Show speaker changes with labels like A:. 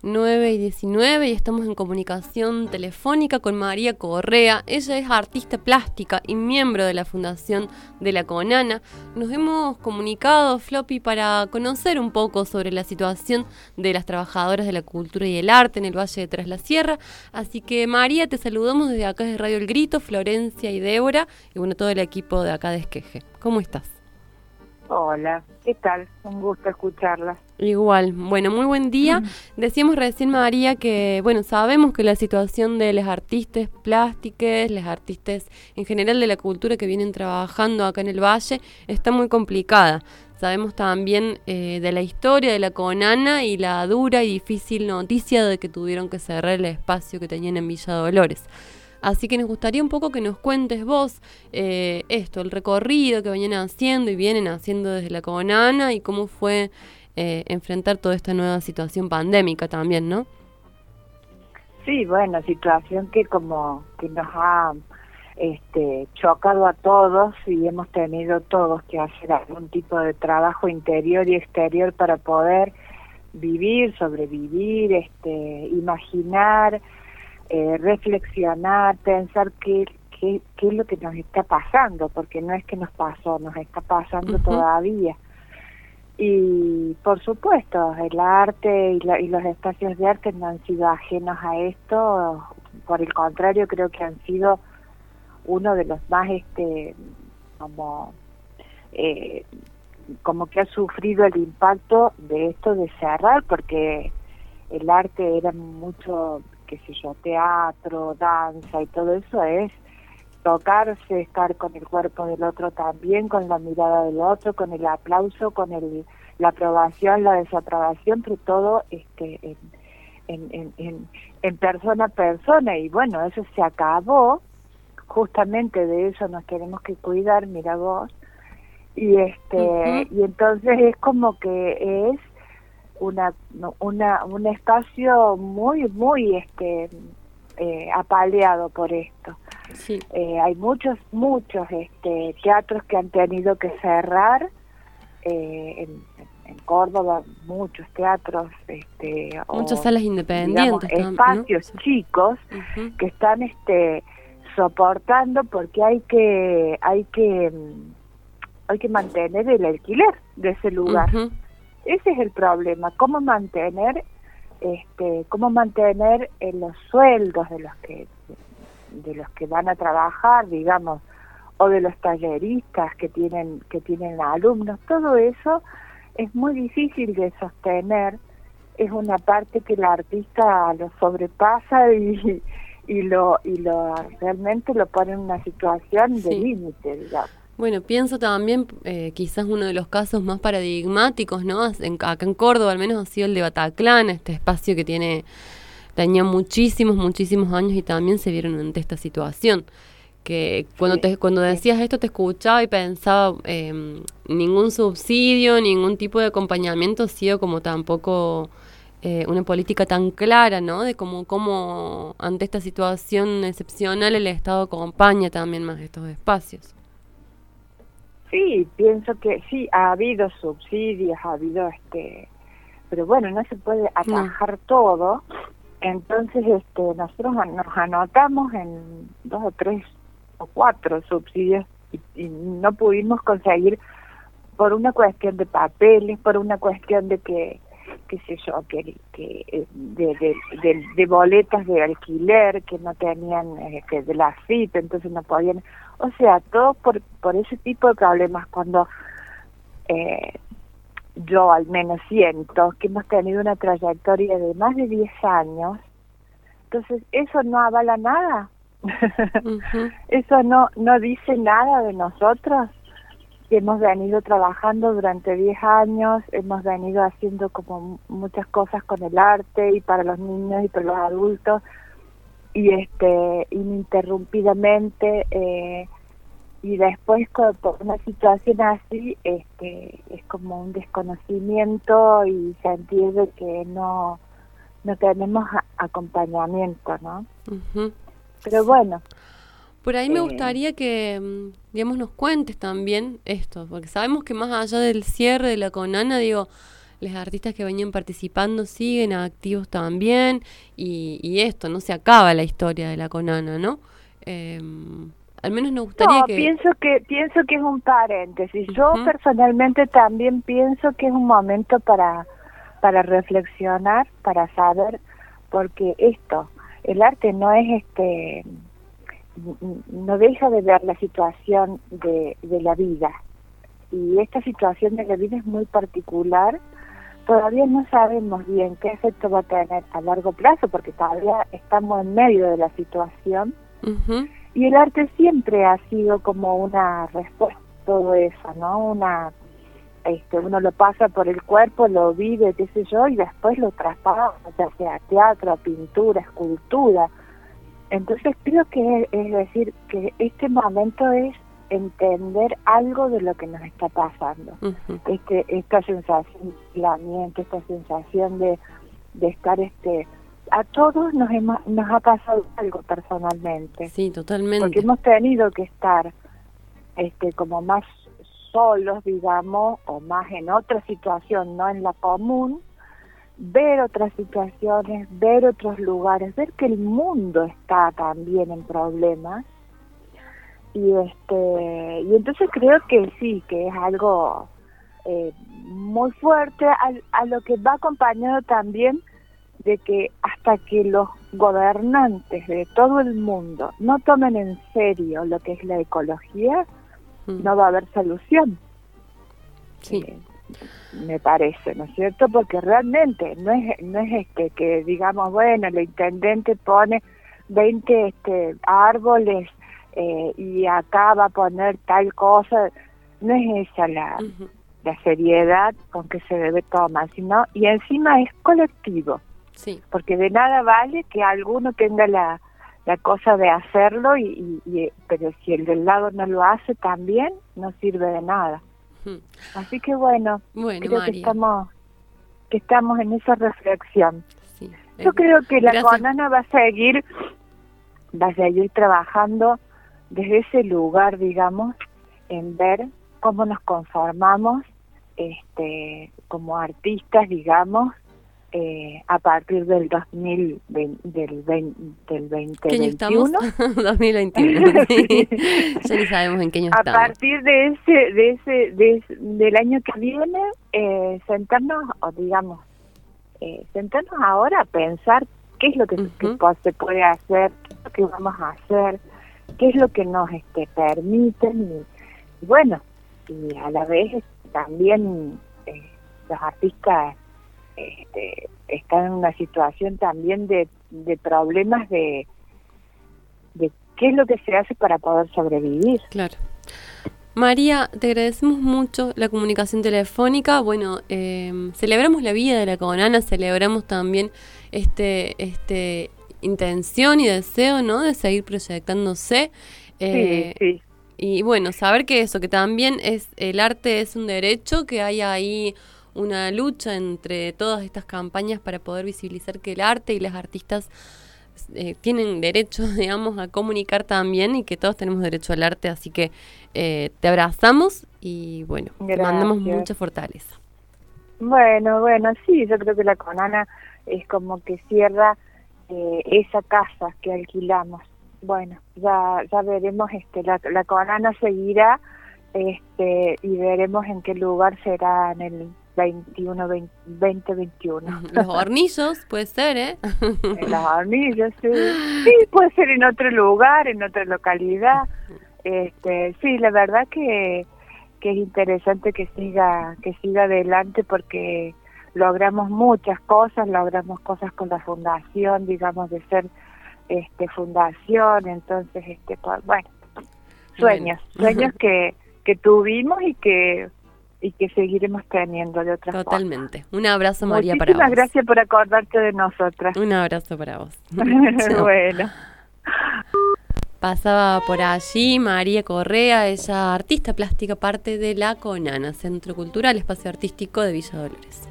A: 9:19 y estamos en comunicación telefónica con María Correa. Ella es artista plástica y miembro de la Fundación de la Conana. Nos hemos comunicado, Floppy, para conocer un poco sobre la situación de las trabajadoras de la cultura y el arte en el Valle de Tras la Sierra. Así que, María, te saludamos desde acá de Radio El Grito, Florencia y Débora, y bueno, todo el equipo de acá de Esqueje. ¿Cómo estás?
B: Hola, ¿qué tal? Un gusto escucharla.
A: Igual, bueno, muy buen día. Decíamos recién, María, que bueno, sabemos que la situación de las artistas plásticas, las artistas en general de la cultura que vienen trabajando acá en el Valle, está muy complicada. Sabemos también de la historia de la Conana y la dura y difícil noticia de que tuvieron que cerrar el espacio que tenían en Villa Dolores. Así que nos gustaría un poco que nos cuentes vos el recorrido que venían haciendo y vienen haciendo desde la Conana y cómo fue enfrentar toda esta nueva situación pandémica también, ¿no?
B: Sí, bueno, situación que como que nos ha chocado a todos y hemos tenido todos que hacer algún tipo de trabajo interior y exterior para poder vivir, sobrevivir, imaginar, reflexionar, pensar qué es lo que nos está pasando, porque no es que nos pasó, nos está pasando todavía. Y por supuesto, el arte y los espacios de arte no han sido ajenos a esto, por el contrario, creo que han sido uno de los más, como que ha sufrido el impacto de esto de cerrar, porque el arte era mucho, qué sé yo, teatro, danza y todo eso es tocarse, estar con el cuerpo del otro también, con la mirada del otro, con el aplauso, con la aprobación, la desaprobación, pero todo en persona a persona. Y bueno, eso se acabó, justamente de eso nos tenemos que cuidar, mira vos, y y entonces es como que es un espacio muy apaleado por esto.
A: Sí.
B: Hay muchos teatros que han tenido que cerrar en Córdoba, muchos teatros,
A: muchas salas independientes,
B: digamos, espacios, ¿no? Chicos que están soportando porque hay que mantener el alquiler de ese lugar. Ese es el problema, cómo mantener los sueldos de los que van a trabajar, digamos, o de los talleristas que tienen alumnos. Todo eso es muy difícil de sostener, es una parte que el artista lo sobrepasa y realmente lo pone en una situación de límite, digamos.
A: Bueno, pienso también, quizás uno de los casos más paradigmáticos, ¿no? Acá en Córdoba al menos ha sido el de Bataclan, este espacio que tenía muchísimos años y también se vieron ante esta situación. Que cuando decías esto te escuchaba y pensaba, ningún subsidio, ningún tipo de acompañamiento ha sido como tampoco una política tan clara, ¿no? De cómo ante esta situación excepcional el Estado acompaña también más estos espacios.
B: Sí, pienso que sí, ha habido subsidios, ha habido pero bueno, no se puede atajar todo. Entonces nosotros nos anotamos en 2 o 3 o 4 subsidios y no pudimos conseguir por una cuestión de papeles, por una cuestión de qué sé yo, de boletas de alquiler que no tenían de la FIP, entonces no podían, o sea, todo por ese tipo de problemas. Cuando yo al menos siento que hemos tenido una trayectoria de más de 10 años, entonces eso no avala nada. Eso no dice nada de nosotros, que hemos venido trabajando durante 10 años, hemos venido haciendo como muchas cosas con el arte y para los niños y para los adultos, y ininterrumpidamente, y después por una situación así es como un desconocimiento y sentir de que no tenemos acompañamiento, ¿no? Pero bueno,
A: por ahí me gustaría que, digamos, nos cuentes también esto, porque sabemos que más allá del cierre de la Conana, digo, los artistas que venían participando siguen activos también, y esto, no se acaba la historia de la Conana, ¿no? Al menos nos gustaría
B: no,
A: que...
B: pienso que es un paréntesis. Yo personalmente también pienso que es un momento para reflexionar, para saber, porque el arte no es no deja de ver la situación de la vida, y esta situación de la vida es muy particular. Todavía no sabemos bien qué efecto va a tener a largo plazo, porque todavía estamos en medio de la situación, y el arte siempre ha sido como una respuesta a todo eso, ¿no? Uno lo pasa por el cuerpo, lo vive, qué sé yo, y después lo traspasa, ya sea teatro, pintura, escultura. Entonces creo que es decir, que este momento es entender algo de lo que nos está pasando. Esta sensación de aislamiento, esta sensación de estar, a todos nos ha pasado algo personalmente.
A: Sí, totalmente.
B: Porque hemos tenido que estar como más solos, digamos, o más en otra situación, no en la común, ver otras situaciones, ver otros lugares, ver que el mundo está también en problemas, y entonces creo que sí, que es algo muy fuerte, a lo que va acompañado también de que hasta que los gobernantes de todo el mundo no tomen en serio lo que es la ecología, no va a haber solución.
A: Sí.
B: Me parece, ¿no es cierto? Porque realmente no es que digamos, bueno, el intendente pone 20 árboles y acá va a poner tal cosa. No es esa la seriedad con que se debe tomar, sino, y encima es colectivo.
A: Sí.
B: Porque de nada vale que alguno tenga la cosa de hacerlo, pero si el del lado no lo hace también, no sirve de nada. Así que bueno, creo
A: María,
B: que estamos en esa reflexión.
A: Sí.
B: Yo creo que la
A: Gracias.
B: Conana va a seguir trabajando desde ese lugar, digamos, en ver cómo nos conformamos como artistas, digamos, a partir del 2020, del 2021.
A: ¿Qué año estamos? 2021. Sí. Ya ni sabemos en qué año estamos.
B: A partir del año que viene, sentarnos ahora a pensar qué es lo que se puede hacer, qué es lo que vamos a hacer, qué es lo que nos permiten, y bueno, y a la vez también los artistas están en una situación también de problemas de qué es lo que se hace para poder sobrevivir.
A: Claro. María, te agradecemos mucho la comunicación telefónica. Bueno, celebramos la vida de la Conana, celebramos también intención y deseo, ¿no?, de seguir proyectándose.
B: Sí.
A: Y bueno, saber que también el arte es un derecho, que hay ahí una lucha entre todas estas campañas para poder visibilizar que el arte y las artistas tienen derecho, digamos, a comunicar también, y que todos tenemos derecho al arte. Así que te abrazamos y bueno, te mandamos mucha fortaleza.
B: Bueno, sí, yo creo que la Conana es como que cierra esa casa que alquilamos. Bueno, ya veremos, la Conana seguirá, y veremos en qué lugar será en el 2021.
A: Los Hornillos, puede ser, ¿eh?
B: En los Hornillos, sí. Sí, puede ser en otro lugar, en otra localidad. Sí, la verdad que es interesante que siga adelante, porque logramos muchas cosas con la fundación, digamos, de ser fundación. Entonces, bueno, sueños que tuvimos y que seguiremos teniendo de otras formas.
A: Totalmente. Un abrazo, María, para vos.
B: Muchísimas gracias por acordarte de nosotras.
A: Un abrazo para vos.
B: Bueno.
A: Pasaba por allí María Correa, ella artista plástica, parte de la Conana, Centro Cultural, Espacio Artístico de Villa Dolores.